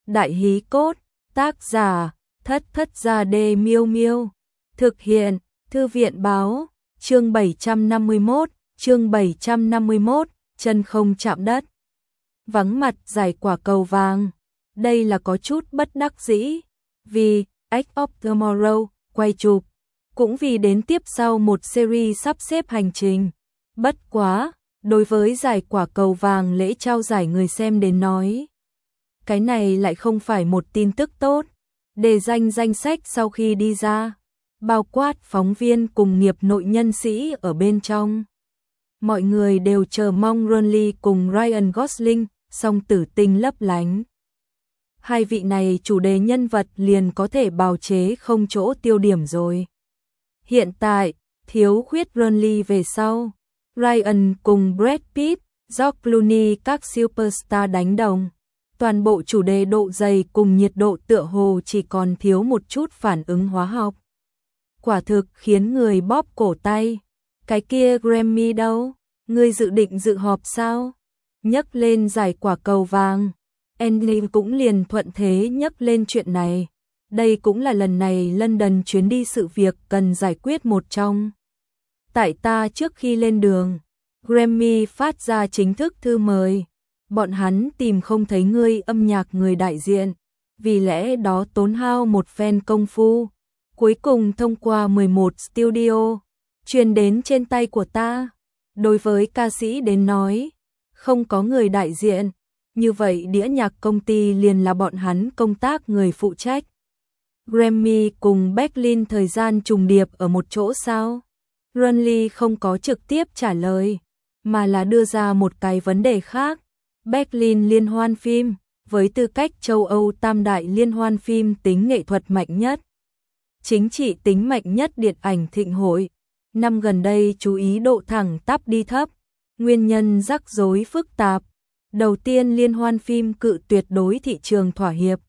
Đại hí cốt, tác giả, Thất Thất Gia Đê Miêu Miêu. Thực hiện, Thư viện báo, chương 751, chân không chạm đất. Vắng mặt giải quả cầu vàng. Đây là có chút bất đắc dĩ, vì Edge of Tomorrow quay chụp, cũng vì đến tiếp sau một series sắp xếp hành trình. Bất quá, đối với giải quả cầu vàng lễ trao giải người xem đến nói, cái này lại không phải một tin tức tốt. Đề danh sách sau khi đi ra, bao quát phóng viên cùng nghiệp nội nhân sĩ ở bên trong. Mọi người đều chờ mong Ronly cùng Ryan Gosling, song tử tinh lấp lánh. Hai vị này chủ đề nhân vật liền có thể bào chế không chỗ tiêu điểm rồi. Hiện tại, thiếu khuyết Ronly về sau, Ryan cùng Brad Pitt, George Clooney các superstar đánh đồng. Toàn bộ chủ đề độ dày cùng nhiệt độ tựa hồ chỉ còn thiếu một chút phản ứng hóa học. Quả thực khiến người bóp cổ tay. Cái kia Grammy đâu? Ngươi dự định dự họp sao? Nhắc lên giải quả cầu vàng, Andy cũng liền thuận thế nhắc lên chuyện này. Đây cũng là lần này London chuyến đi sự việc cần giải quyết một trong. Tại ta trước khi lên đường, Grammy phát ra chính thức thư mời. Bọn hắn tìm không thấy ngươi âm nhạc người đại diện, vì lẽ đó tốn hao một phen công phu. Cuối cùng thông qua 11 studio, truyền đến trên tay của ta. Đối với ca sĩ đến nói, không có người đại diện, như vậy đĩa nhạc công ty liền là bọn hắn công tác người phụ trách. Grammy cùng Berlin thời gian trùng điệp ở một chỗ sao? Ronly không có trực tiếp trả lời, mà là đưa ra một cái vấn đề khác. Berlin liên hoan phim, với tư cách châu Âu tam đại liên hoan phim tính nghệ thuật mạnh nhất, chính trị tính mạnh nhất điện ảnh thịnh hội, năm gần đây chú ý độ thẳng tắp đi thấp, nguyên nhân rắc rối phức tạp. Đầu tiên liên hoan phim cự tuyệt đối thị trường thỏa hiệp,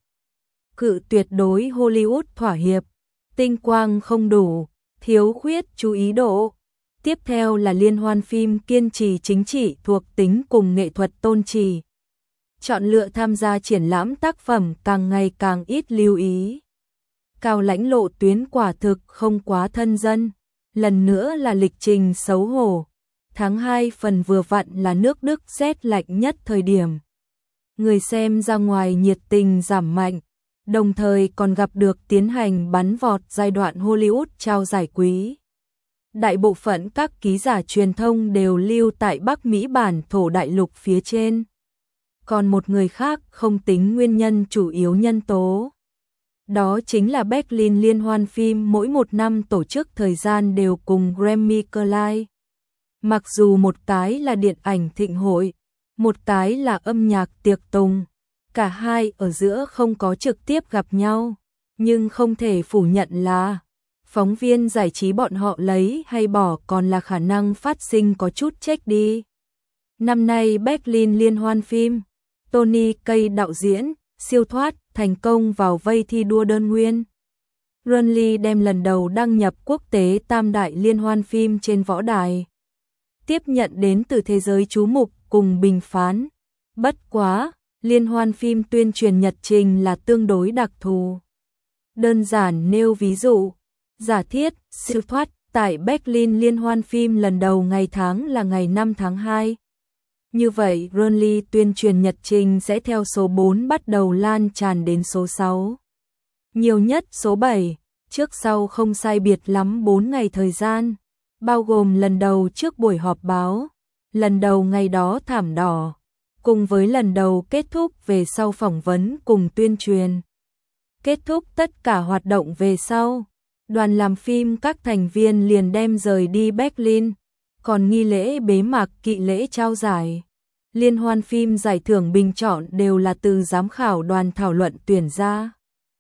cự tuyệt đối Hollywood thỏa hiệp, tinh quang không đủ, thiếu khuyết chú ý độ. Tiếp theo là liên hoan phim kiên trì chính trị thuộc tính cùng nghệ thuật tôn trì. Chọn lựa tham gia triển lãm tác phẩm càng ngày càng ít lưu ý. Cao lãnh lộ tuyến quả thực không quá thân dân. Lần nữa là lịch trình xấu hổ. Tháng 2 phần vừa vặn là nước Đức rét lạnh nhất thời điểm. Người xem ra ngoài nhiệt tình giảm mạnh, đồng thời còn gặp được tiến hành bắn vọt giai đoạn Hollywood trao giải quý. Đại bộ phận các ký giả truyền thông đều lưu tại Bắc Mỹ bản thổ đại lục phía trên. Còn một người khác không tính nguyên nhân chủ yếu nhân tố. Đó chính là Berlin liên hoan phim mỗi một năm tổ chức thời gian đều cùng Grammy collide. Mặc dù một cái là điện ảnh thịnh hội, một cái là âm nhạc tiệc tùng, cả hai ở giữa không có trực tiếp gặp nhau, nhưng không thể phủ nhận là phóng viên giải trí bọn họ lấy hay bỏ còn là khả năng phát sinh có chút check đi. Năm nay Berlin liên hoan phim, Tony Kaye đạo diễn, siêu thoát thành công vào vây thi đua đơn nguyên. Ronly đem lần đầu đăng nhập quốc tế tam đại liên hoan phim trên võ đài, tiếp nhận đến từ thế giới chú mục cùng bình phán. Bất quá, liên hoan phim tuyên truyền nhật trình là tương đối đặc thù. Đơn giản nêu ví dụ, giả thiết, siêu thoát tại Berlin liên hoan phim lần đầu ngày tháng là ngày 5 tháng 2. Như vậy, Ronly tuyên truyền nhật trình sẽ theo số 4 bắt đầu lan tràn đến số 6. Nhiều nhất số 7, trước sau không sai biệt lắm 4 ngày thời gian, bao gồm lần đầu trước buổi họp báo, lần đầu ngày đó thảm đỏ, cùng với lần đầu kết thúc về sau phỏng vấn cùng tuyên truyền. Kết thúc tất cả hoạt động về sau, đoàn làm phim các thành viên liền đem rời đi Berlin, còn nghi lễ bế mạc kỵ lễ trao giải. Liên hoan phim giải thưởng bình chọn đều là từ giám khảo đoàn thảo luận tuyển ra.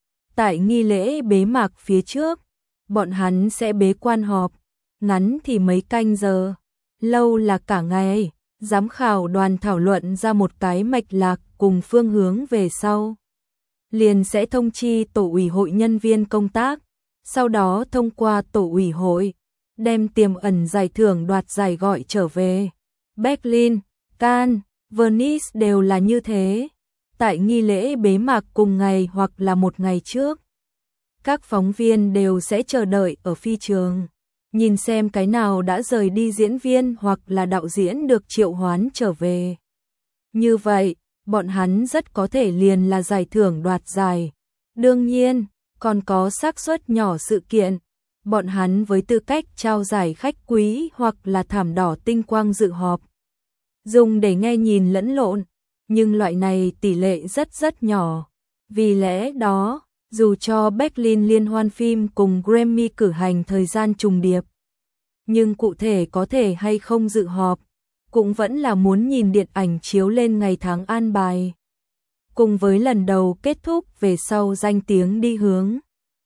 Tại nghi lễ bế mạc phía trước, bọn hắn sẽ bế quan họp, ngắn thì mấy canh giờ, lâu là cả ngày, giám khảo đoàn thảo luận ra một cái mạch lạc cùng phương hướng về sau. Liền sẽ thông chi tổ ủy hội nhân viên công tác, sau đó thông qua tổ ủy hội, đem tiềm ẩn giải thưởng đoạt giải gọi trở về. Berlin, Cannes, Venice đều là như thế. tại nghi lễ bế mạc cùng ngày hoặc là một ngày trước. Các phóng viên đều sẽ chờ đợi ở phi trường, nhìn xem cái nào đã rời đi diễn viên hoặc là đạo diễn được triệu hoán trở về. Như vậy, bọn hắn rất có thể liền là giải thưởng đoạt giải. Đương nhiên, còn có xác suất nhỏ sự kiện, bọn hắn với tư cách trao giải khách quý hoặc là thảm đỏ tinh quang dự họp. Dùng để nghe nhìn lẫn lộn, nhưng loại này tỷ lệ rất nhỏ. Vì lẽ đó, dù cho Berlin liên hoan phim cùng Grammy cử hành thời gian trùng điệp, nhưng cụ thể có thể hay không dự họp, cũng vẫn là muốn nhìn điện ảnh chiếu lên ngày tháng an bài. Cùng với lần đầu kết thúc về sau danh tiếng đi hướng.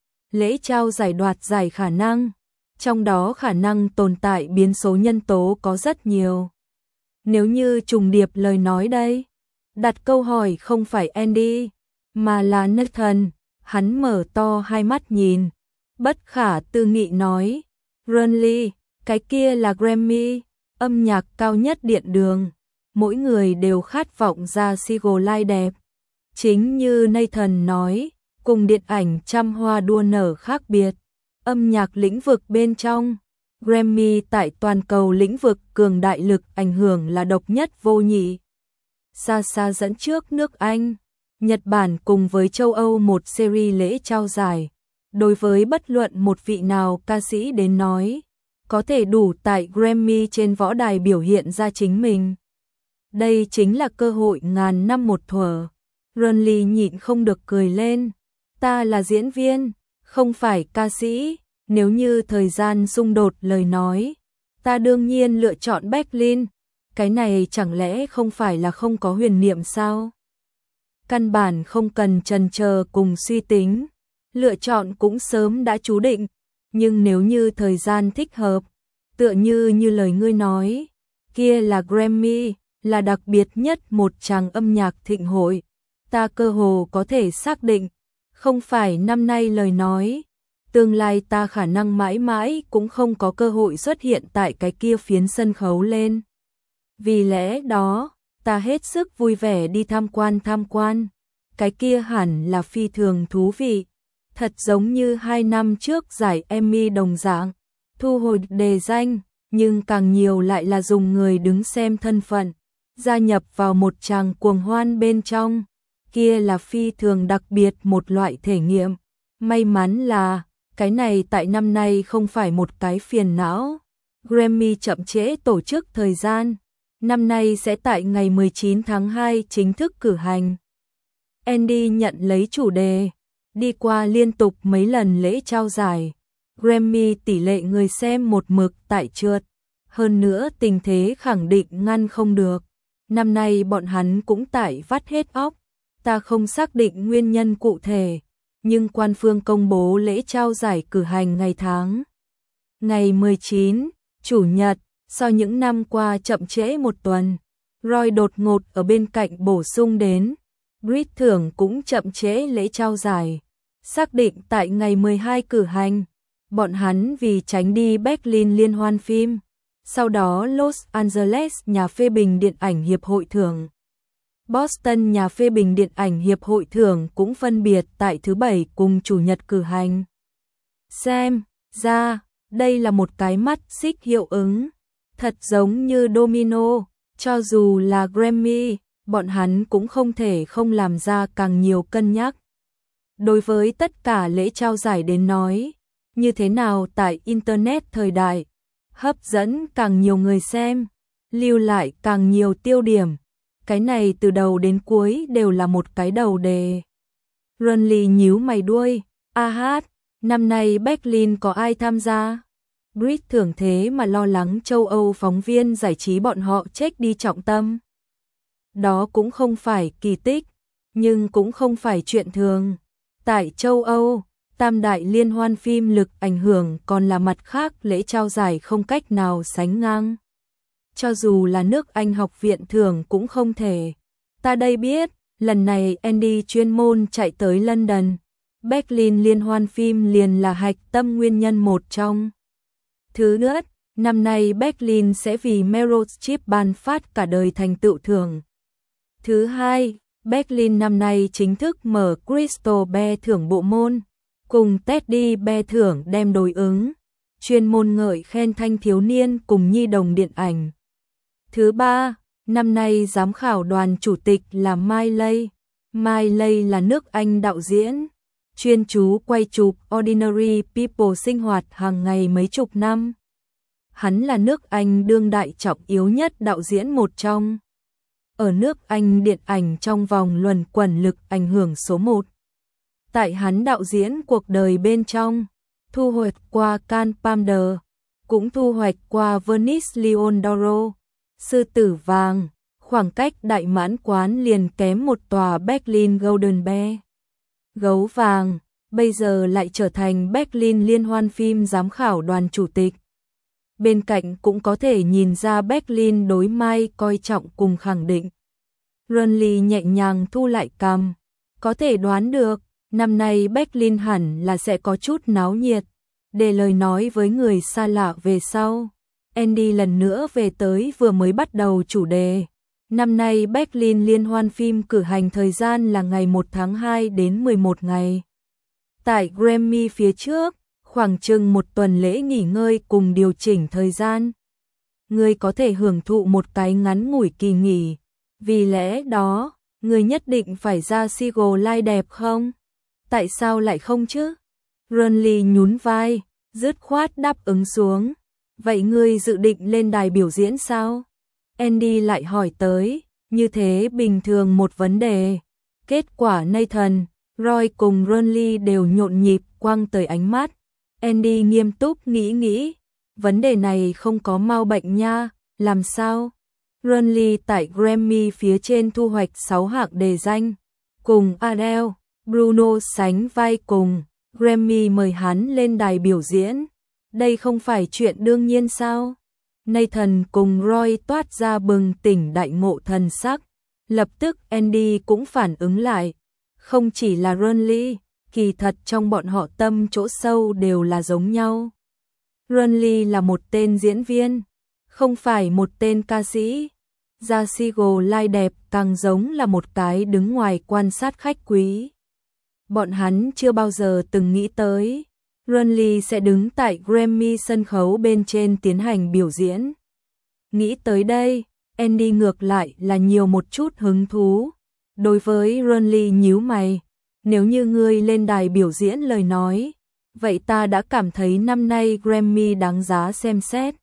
Lễ trao giải đoạt giải khả năng, trong đó khả năng tồn tại biến số nhân tố có rất nhiều. Nếu như trùng điệp lời nói đây, đặt câu hỏi không phải Andy, mà là Nathan, hắn mở to hai mắt nhìn, bất khả tư nghị nói, Runley, cái kia là Grammy, âm nhạc cao nhất điện đường, mỗi người đều khát vọng ra single đẹp. Chính như Nathan nói, cùng điện ảnh trăm hoa đua nở khác biệt, âm nhạc lĩnh vực bên trong, Grammy tại toàn cầu lĩnh vực cường đại lực ảnh hưởng là độc nhất vô nhị. Xa xa dẫn trước nước Anh, Nhật Bản cùng với châu Âu một series lễ trao giải. Đối với bất luận một vị nào ca sĩ đến nói, có thể đủ tại Grammy trên võ đài biểu hiện ra chính mình. Đây chính là cơ hội ngàn năm một thuở. Runley nhịn không được cười lên. Ta là diễn viên, không phải ca sĩ. Nếu như thời gian xung đột lời nói, ta đương nhiên lựa chọn Berlin. Cái này chẳng lẽ không phải là không có huyền niệm sao? Căn bản không cần chần chờ cùng suy tính. Lựa chọn cũng sớm đã chú định. Nhưng nếu như thời gian thích hợp, tựa như lời ngươi nói, kia là Grammy, là đặc biệt nhất một tràng âm nhạc thịnh hội. Ta cơ hồ có thể xác định, không phải năm nay lời nói, tương lai ta khả năng mãi mãi cũng không có cơ hội xuất hiện tại cái kia phiến sân khấu lên. Vì lẽ đó, ta hết sức vui vẻ đi tham quan, cái kia hẳn là phi thường thú vị, thật giống như 2 năm trước giải Emmy đồng dạng, thu hồi đề danh, nhưng càng nhiều lại là dùng người đứng xem thân phận, gia nhập vào một tràng cuồng hoan bên trong, kia là phi thường đặc biệt một loại thể nghiệm. May mắn là, cái này tại năm nay không phải một cái phiền não. Grammy chậm trễ tổ chức thời gian, năm nay sẽ tại ngày 19 tháng 2 chính thức cử hành. Andy nhận lấy chủ đề, đi qua liên tục mấy lần lễ trao giải, Grammy tỷ lệ người xem một mực tại trượt, hơn nữa tình thế khẳng định ngăn không được. Năm nay bọn hắn cũng tại vắt hết óc, ta không xác định nguyên nhân cụ thể, nhưng quan phương công bố lễ trao giải cử hành ngày tháng. Ngày 19, Chủ nhật, sau những năm qua chậm trễ một tuần, Roy đột ngột ở bên cạnh bổ sung đến, Brit thưởng cũng chậm trễ lễ trao giải, xác định tại ngày 12 cử hành, bọn hắn vì tránh đi Berlin liên hoan phim, sau đó Los Angeles nhà phê bình điện ảnh hiệp hội thưởng. Boston nhà phê bình điện ảnh hiệp hội thưởng cũng phân biệt tại thứ Bảy cùng Chủ nhật cử hành. Xem ra, đây là một cái mắt xích hiệu ứng, thật giống như domino, cho dù là Grammy, bọn hắn cũng không thể không làm ra càng nhiều cân nhắc. Đối với tất cả lễ trao giải đến nói, như thế nào tại Internet thời đại, hấp dẫn càng nhiều người xem, lưu lại càng nhiều tiêu điểm. Cái này từ đầu đến cuối đều là một cái đầu đề. Runley nhíu mày đuôi, năm nay Berlin có ai tham gia? Brit thường thế mà lo lắng châu Âu phóng viên giải trí bọn họ chết đi trọng tâm. Đó cũng không phải kỳ tích, nhưng cũng không phải chuyện thường. Tại châu Âu, tam đại liên hoan phim lực ảnh hưởng còn là mặt khác lễ trao giải không cách nào sánh ngang. Cho dù là nước Anh học viện thưởng cũng không thể. Ta đây biết, lần này Andy chuyên môn chạy tới London. Berlin liên hoan phim liền là hạch tâm nguyên nhân một trong. Thứ nhất, năm nay Berlin sẽ vì Meryl Streep ban phát cả đời thành tựu thưởng. Thứ hai, Berlin năm nay chính thức mở Crystal Bear thưởng bộ môn, cùng Teddy Bear thưởng đem đối ứng, chuyên môn ngợi khen thanh thiếu niên cùng nhi đồng điện ảnh. Thứ ba, năm nay giám khảo đoàn chủ tịch là Miley. Miley là nước Anh đạo diễn, chuyên chú quay chụp Ordinary People sinh hoạt hàng ngày mấy chục năm. Hắn là nước Anh đương đại trọng yếu nhất đạo diễn một trong. Ở nước Anh điện ảnh trong vòng luẩn quẩn lực ảnh hưởng số 1. Tại hắn đạo diễn cuộc đời bên trong, thu hoạch qua Cannes Palme, cũng thu hoạch qua Venice Lion d'Oro, Sư tử vàng, khoảng cách đại mãn quán liền kém một tòa Berlin Golden Bear. Gấu vàng, bây giờ lại trở thành Berlin liên hoan phim giám khảo đoàn chủ tịch. Bên cạnh cũng có thể nhìn ra Berlin đối Mai coi trọng cùng khẳng định. Runley nhẹ nhàng thu lại cằm, có thể đoán được, năm nay Berlin hẳn là sẽ có chút náo nhiệt. Để lời nói với người xa lạ về sau, Andy lần nữa về tới vừa mới bắt đầu chủ đề. Năm nay Berlin liên hoan phim cử hành thời gian là ngày 1 tháng 2 đến 11 ngày. Tại Grammy phía trước, khoảng chừng một tuần lễ nghỉ ngơi cùng điều chỉnh thời gian. Người có thể hưởng thụ một cái ngắn ngủi kỳ nghỉ. Vì lẽ đó, người nhất định phải ra Seagull Live đẹp không? Tại sao lại không chứ? Runley nhún vai, dứt khoát đáp ứng xuống. Vậy ngươi dự định lên đài biểu diễn sao? Andy lại hỏi tới, như thế bình thường một vấn đề. Kết quả Nathan, Roy cùng Runley đều nhộn nhịp quăng tới ánh mắt. Andy nghiêm túc nghĩ, vấn đề này không có mau bệnh nha, làm sao? Runley tại Grammy phía trên thu hoạch 6 hạng đề danh, cùng Adele, Bruno sánh vai cùng, Grammy mời hắn lên đài biểu diễn. Đây không phải chuyện đương nhiên sao? Nathan cùng Roy toát ra bừng tỉnh đại ngộ thần sắc. Lập tức Andy cũng phản ứng lại. Không chỉ là Runley, kỳ thật trong bọn họ tâm chỗ sâu đều là giống nhau. Runley là một tên diễn viên, không phải một tên ca sĩ. Ra Seagull Live đẹp càng giống là một cái đứng ngoài quan sát khách quý. Bọn hắn chưa bao giờ từng nghĩ tới Runley sẽ đứng tại Grammy sân khấu bên trên tiến hành biểu diễn. Nghĩ tới đây, Andy ngược lại là nhiều một chút hứng thú. Đối với Runley nhíu mày, nếu như ngươi lên đài biểu diễn lời nói, vậy ta đã cảm thấy năm nay Grammy đáng giá xem xét.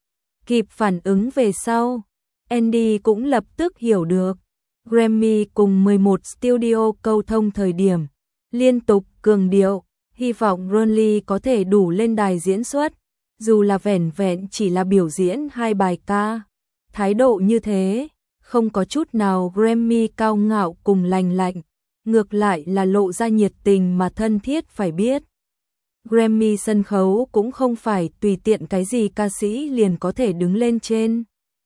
Kịp phản ứng về sau, Andy cũng lập tức hiểu được. Grammy cùng 11 studio câu thông thời điểm, liên tục cường điệu, hy vọng Runley có thể đủ lên đài diễn xuất, dù là vẻn vẹn chỉ là biểu diễn 2 bài ca. Thái độ như thế, không có chút nào Grammy cao ngạo cùng lành lạnh, ngược lại là lộ ra nhiệt tình mà thân thiết phải biết. Grammy sân khấu cũng không phải tùy tiện cái gì ca sĩ liền có thể đứng lên trên.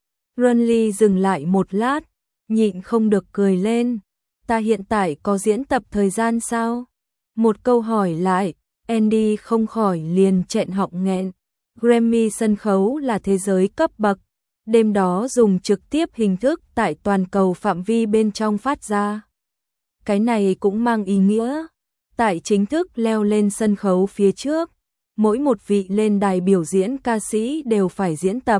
Runley dừng lại một lát, nhịn không được cười lên. Ta hiện tại có diễn tập thời gian sao? Một câu hỏi lại, Andy không khỏi liền trẹn họng nghẹn. Grammy sân khấu là thế giới cấp bậc, đêm đó dùng trực tiếp hình thức tại toàn cầu phạm vi bên trong phát ra. Cái này cũng mang ý nghĩa, tại chính thức leo lên sân khấu phía trước, mỗi một vị lên đài biểu diễn ca sĩ đều phải diễn tập.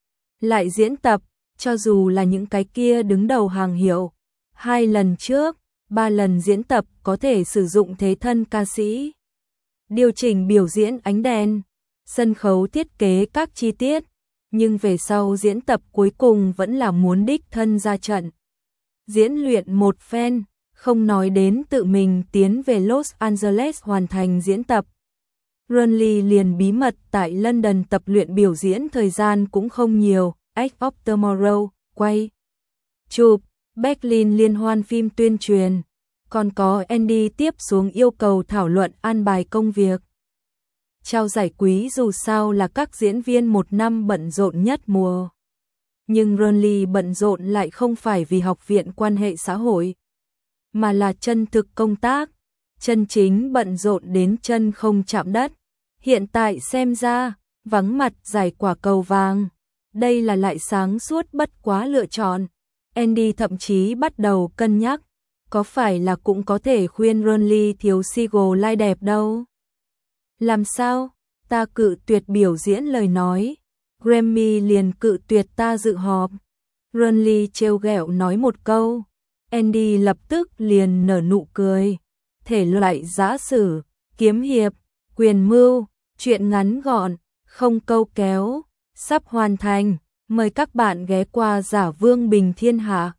Lại diễn tập, cho dù là những cái kia đứng đầu hàng hiệu, 2 lần trước, 3 lần diễn tập có thể sử dụng thế thân ca sĩ. Điều chỉnh biểu diễn ánh đèn, sân khấu thiết kế các chi tiết, nhưng về sau diễn tập cuối cùng vẫn là muốn đích thân ra trận. Diễn luyện một phen, không nói đến tự mình tiến về Los Angeles hoàn thành diễn tập. Runley liền bí mật tại London tập luyện biểu diễn thời gian cũng không nhiều, Edge of Tomorrow, quay, chụp, Berlin liên hoan phim tuyên truyền, còn có Andy tiếp xuống yêu cầu thảo luận an bài công việc. Trao giải quý dù sao là các diễn viên một năm bận rộn nhất mùa. Nhưng Runley bận rộn lại không phải vì học viện quan hệ xã hội, mà là chân thực công tác, chân chính bận rộn đến chân không chạm đất. Hiện tại xem ra, vắng mặt giải quả cầu vàng, đây là lại sáng suốt bất quá lựa chọn. Andy thậm chí bắt đầu cân nhắc, có phải là cũng có thể khuyên Ronly thiếu Seagull lai đẹp đâu. Làm sao? Ta cự tuyệt biểu diễn lời nói. Grammy liền cự tuyệt ta dự họp. Ronly trêu ghẹo nói một câu. Andy lập tức liền nở nụ cười. Thể loại giã sử, kiếm hiệp, quyền mưu, truyện ngắn gọn, không câu kéo, sắp hoàn thành. Mời các bạn ghé qua Giả Vương Bình Thiên Hạ.